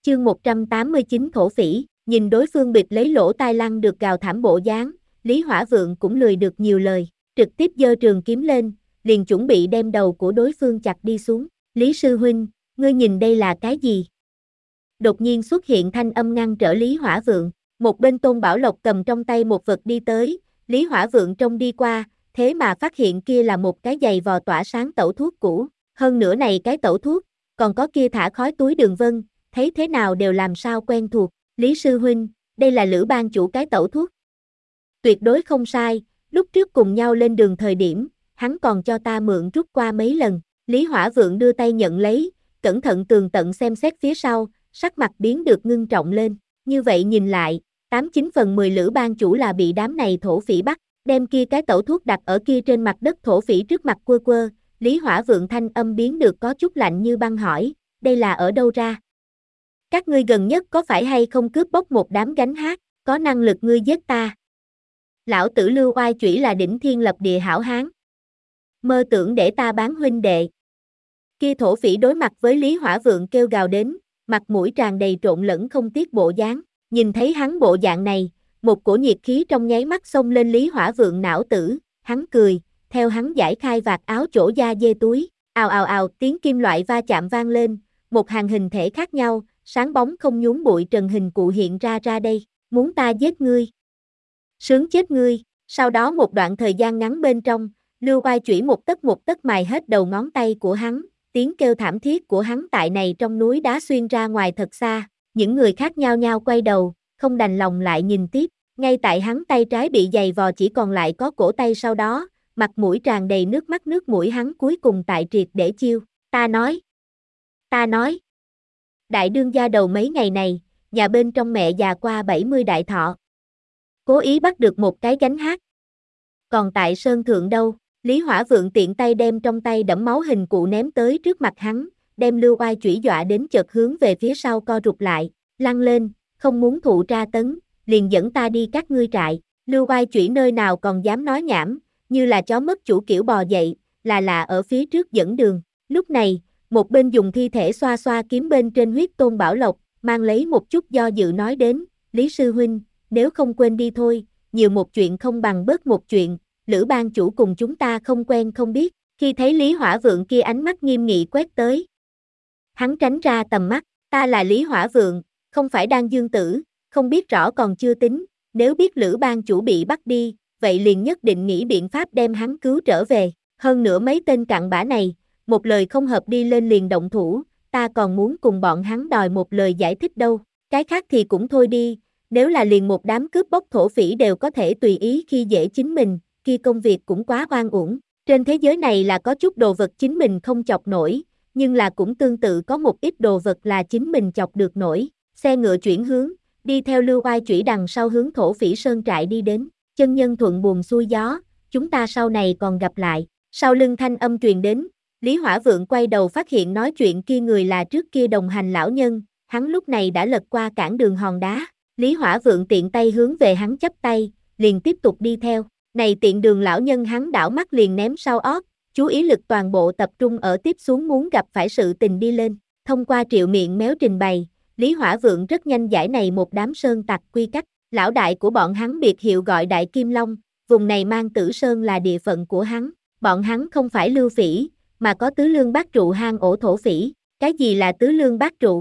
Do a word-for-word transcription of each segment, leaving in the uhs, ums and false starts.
Chương một trăm tám mươi chín thổ phỉ, nhìn đối phương bịt lấy lỗ tai lăn được gào thảm bộ dáng, Lý Hỏa Vượng cũng lười được nhiều lời, trực tiếp giơ trường kiếm lên, liền chuẩn bị đem đầu của đối phương chặt đi xuống. Lý sư huynh, ngươi nhìn đây là cái gì? Đột nhiên xuất hiện thanh âm ngăn trở Lý Hỏa Vượng, một bên Tôn Bảo Lộc cầm trong tay một vật đi tới, Lý Hỏa Vượng trông đi qua, thế mà phát hiện kia là một cái giày vò tỏa sáng tẩu thuốc cũ, hơn nữa này cái tẩu thuốc, còn có kia thả khói túi đường vân, thấy thế nào đều làm sao quen thuộc. Lý sư huynh, đây là Lữ ban chủ cái tẩu thuốc. Tuyệt đối không sai, lúc trước cùng nhau lên đường thời điểm, hắn còn cho ta mượn rút qua mấy lần. Lý Hỏa Vượng đưa tay nhận lấy, cẩn thận tường tận xem xét phía sau, sắc mặt biến được ngưng trọng lên. Như vậy nhìn lại, tám chín phần mười Lữ ban chủ là bị đám này thổ phỉ bắt, đem kia cái tẩu thuốc đặt ở kia trên mặt đất thổ phỉ trước mặt quơ quơ. Lý Hỏa Vượng thanh âm biến được có chút lạnh như băng hỏi, đây là ở đâu ra? Các ngươi gần nhất có phải hay không cướp bóc một đám gánh hát, có năng lực ngươi giết ta? Lão tử Lưu Oai Chủy là đỉnh thiên lập địa hảo hán. Mơ tưởng để ta bán huynh đệ. Kia thổ phỉ đối mặt với Lý Hỏa Vượng kêu gào đến, mặt mũi tràn đầy trộn lẫn không tiếc bộ dáng, nhìn thấy hắn bộ dạng này, một cổ nhiệt khí trong nháy mắt xông lên Lý Hỏa Vượng não tử, hắn cười, theo hắn giải khai vạt áo chỗ da dê túi, ào ào ào tiếng kim loại va chạm vang lên, một hàng hình thể khác nhau, sáng bóng không nhúm bụi trần hình cụ hiện ra ra đây, muốn ta giết ngươi. Sướng chết ngươi, sau đó một đoạn thời gian ngắn bên trong, Lưu Oai Chủy một tấc một tấc mài hết đầu ngón tay của hắn, tiếng kêu thảm thiết của hắn tại này trong núi đá xuyên ra ngoài thật xa, những người khác nhao nhao quay đầu, không đành lòng lại nhìn tiếp, ngay tại hắn tay trái bị giày vò chỉ còn lại có cổ tay sau đó, mặt mũi tràn đầy nước mắt nước mũi hắn cuối cùng tại triệt để chiêu, ta nói, ta nói. Đại đương gia đầu mấy ngày này, nhà bên trong mẹ già qua bảy mươi đại thọ. Cố ý bắt được một cái gánh hát. Còn tại Sơn Thượng đâu, Lý Hỏa Vượng tiện tay đem trong tay đẫm máu hình cụ ném tới trước mặt hắn, đem Lưu Oai Chủy dọa đến chợt hướng về phía sau co rụt lại, lăn lên, không muốn thụ tra tấn, liền dẫn ta đi các ngươi trại. Lưu Oai Chủy nơi nào còn dám nói nhảm, như là chó mất chủ kiểu bò dậy, là là ở phía trước dẫn đường. Lúc này, một bên dùng thi thể xoa xoa kiếm bên trên huyết Tôn Bảo Lộc, mang lấy một chút do dự nói đến, Lý sư huynh, nếu không quên đi thôi, nhiều một chuyện không bằng bớt một chuyện, Lữ ban chủ cùng chúng ta không quen không biết. Khi thấy Lý Hỏa Vượng kia ánh mắt nghiêm nghị quét tới, hắn tránh ra tầm mắt, ta là Lý Hỏa Vượng, không phải Đan Dương Tử, không biết rõ còn chưa tính, nếu biết Lữ ban chủ bị bắt đi, vậy liền nhất định nghĩ biện pháp đem hắn cứu trở về, hơn nữa mấy tên cặn bã này, một lời không hợp đi lên liền động thủ, ta còn muốn cùng bọn hắn đòi một lời giải thích đâu, cái khác thì cũng thôi đi, nếu là liền một đám cướp bóc thổ phỉ đều có thể tùy ý khi dễ chính mình, kia công việc cũng quá oan uổng. Trên thế giới này là có chút đồ vật chính mình không chọc nổi, nhưng là cũng tương tự có một ít đồ vật là chính mình chọc được nổi. Xe ngựa chuyển hướng, đi theo Lưu Oai Chủy đằng sau hướng thổ phỉ sơn trại đi đến, chân nhân thuận buồm xuôi gió, chúng ta sau này còn gặp lại. Sau lưng thanh âm truyền đến, Lý Hỏa Vượng quay đầu phát hiện nói chuyện kia người là trước kia đồng hành lão nhân, hắn lúc này đã lật qua cản đường hòn đá. Lý Hỏa Vượng tiện tay hướng về hắn chắp tay, liền tiếp tục đi theo. Này tiện đường lão nhân hắn đảo mắt liền ném sau ót, chú ý lực toàn bộ tập trung ở tiếp xuống muốn gặp phải sự tình đi lên. Thông qua triệu miệng méo trình bày, Lý Hỏa Vượng rất nhanh giải này một đám sơn tặc quy cách. Lão đại của bọn hắn biệt hiệu gọi Đại Kim Long, vùng này mang Tử Sơn là địa phận của hắn. Bọn hắn không phải lưu phỉ, mà có tứ lương bát trụ hang ổ thổ phỉ. Cái gì là tứ lương bát trụ?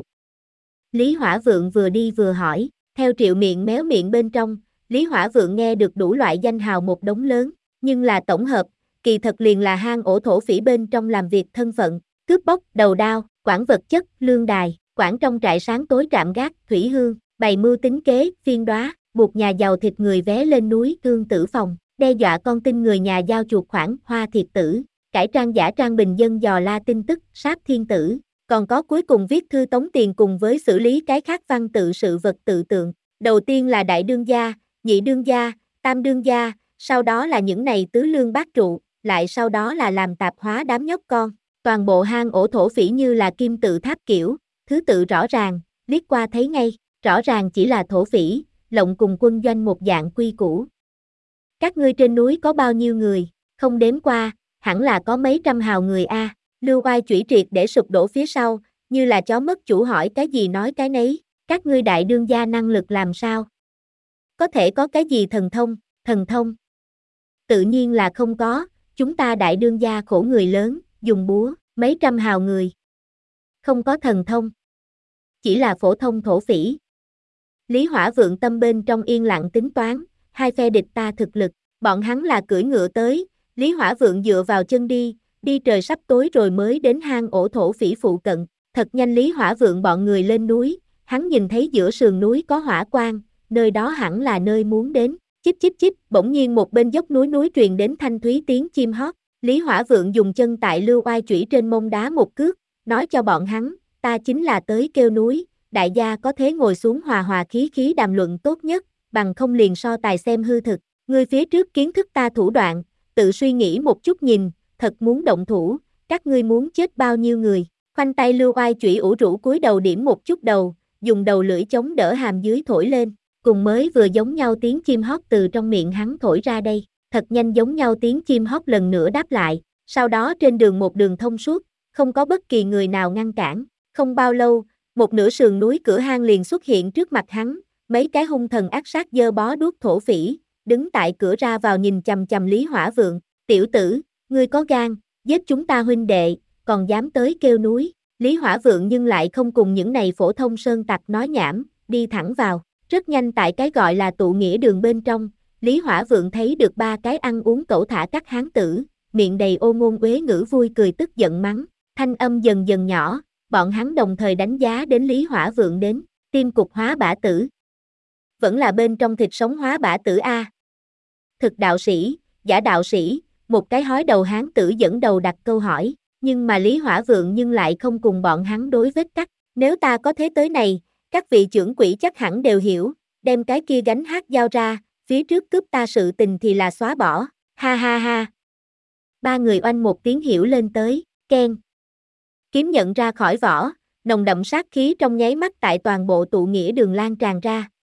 Lý Hỏa Vượng vừa đi vừa hỏi, theo triệu miệng méo miệng bên trong, Lý Hỏa Vượng nghe được đủ loại danh hào một đống lớn, nhưng là tổng hợp, kỳ thật liền là hang ổ thổ phỉ bên trong làm việc thân phận, cướp bóc, đầu đao, quản vật chất, lương đài, quản trong trại sáng tối trạm gác, thủy hương, bày mưu tính kế, phiên đoá, buộc nhà giàu thịt người vé lên núi cương tử phòng, đe dọa con tin người nhà giao chuột khoản, hoa thiệt tử, cải trang giả trang bình dân dò la tin tức, sát thiên tử, còn có cuối cùng viết thư tống tiền cùng với xử lý cái khác văn tự sự vật tự tượng. Đầu tiên là đại đương gia, nhị đương gia, tam đương gia, sau đó là những này tứ lương bát trụ, lại sau đó là làm tạp hóa đám nhóc con. Toàn bộ hang ổ thổ phỉ như là kim tự tháp kiểu, thứ tự rõ ràng, liếc qua thấy ngay, rõ ràng chỉ là thổ phỉ, lộng cùng quân doanh một dạng quy củ. Các ngươi trên núi có bao nhiêu người, không đếm qua, hẳn là có mấy trăm hào người a. Lưu Oai Chủy triệt để sụp đổ phía sau, như là chó mất chủ hỏi cái gì nói cái nấy, các ngươi đại đương gia năng lực làm sao? Có thể có cái gì thần thông, thần thông? Tự nhiên là không có, chúng ta đại đương gia khổ người lớn, dùng búa, mấy trăm hào người. Không có thần thông. Chỉ là phổ thông thổ phỉ. Lý Hỏa Vượng tâm bên trong yên lặng tính toán, hai phe địch ta thực lực, bọn hắn là cưỡi ngựa tới, Lý Hỏa Vượng dựa vào chân đi, đi trời sắp tối rồi mới đến hang ổ thổ phỉ phụ cận, thật nhanh Lý Hỏa Vượng bọn người lên núi, hắn nhìn thấy giữa sườn núi có hỏa quang, nơi đó hẳn là nơi muốn đến, chích chích chích, bỗng nhiên một bên dốc núi núi truyền đến thanh thúy tiếng chim hót, Lý Hỏa Vượng dùng chân tại Lưu Oai chủy trên mông đá một cước, nói cho bọn hắn, ta chính là tới kêu núi, đại gia có thế ngồi xuống hòa hòa khí khí đàm luận tốt nhất, bằng không liền so tài xem hư thực, ngươi phía trước kiến thức ta thủ đoạn, tự suy nghĩ một chút nhìn, thật muốn động thủ, các ngươi muốn chết bao nhiêu người, khoanh tay Lưu Oai chủy ủ rũ cúi đầu điểm một chút đầu, dùng đầu lưỡi chống đỡ hàm dưới thổi lên, cùng mới vừa giống nhau tiếng chim hót từ trong miệng hắn thổi ra đây, thật nhanh giống nhau tiếng chim hót lần nữa đáp lại, sau đó trên đường một đường thông suốt, không có bất kỳ người nào ngăn cản, không bao lâu, một nửa sườn núi cửa hang liền xuất hiện trước mặt hắn, mấy cái hung thần ác sát dơ bó đuốc thổ phỉ, đứng tại cửa ra vào nhìn chằm chằm Lý Hỏa Vượng, tiểu tử, ngươi có gan, giết chúng ta huynh đệ, còn dám tới kêu núi, Lý Hỏa Vượng nhưng lại không cùng những này phổ thông sơn tặc nói nhảm, đi thẳng vào, rất nhanh tại cái gọi là tụ nghĩa đường bên trong, Lý Hỏa Vượng thấy được ba cái ăn uống cẩu thả các hán tử, miệng đầy ô ngôn uế ngữ vui cười tức giận mắng, thanh âm dần dần nhỏ, bọn hắn đồng thời đánh giá đến Lý Hỏa Vượng đến, tim cục hóa bả tử. Vẫn là bên trong thịt sống hóa bả tử A. Thực đạo sĩ, giả đạo sĩ, một cái hói đầu hán tử dẫn đầu đặt câu hỏi, nhưng mà Lý Hỏa Vượng nhưng lại không cùng bọn hắn đối vết cắt, nếu ta có thế tới này, các vị trưởng quỹ chắc hẳn đều hiểu, đem cái kia gánh hát giao ra, phía trước cướp ta sự tình thì là xóa bỏ, ha ha ha. Ba người oanh một tiếng hiểu lên tới, keng. Kiếm nhận ra khỏi vỏ, nồng đậm sát khí trong nháy mắt tại toàn bộ tụ nghĩa đường lan tràn ra,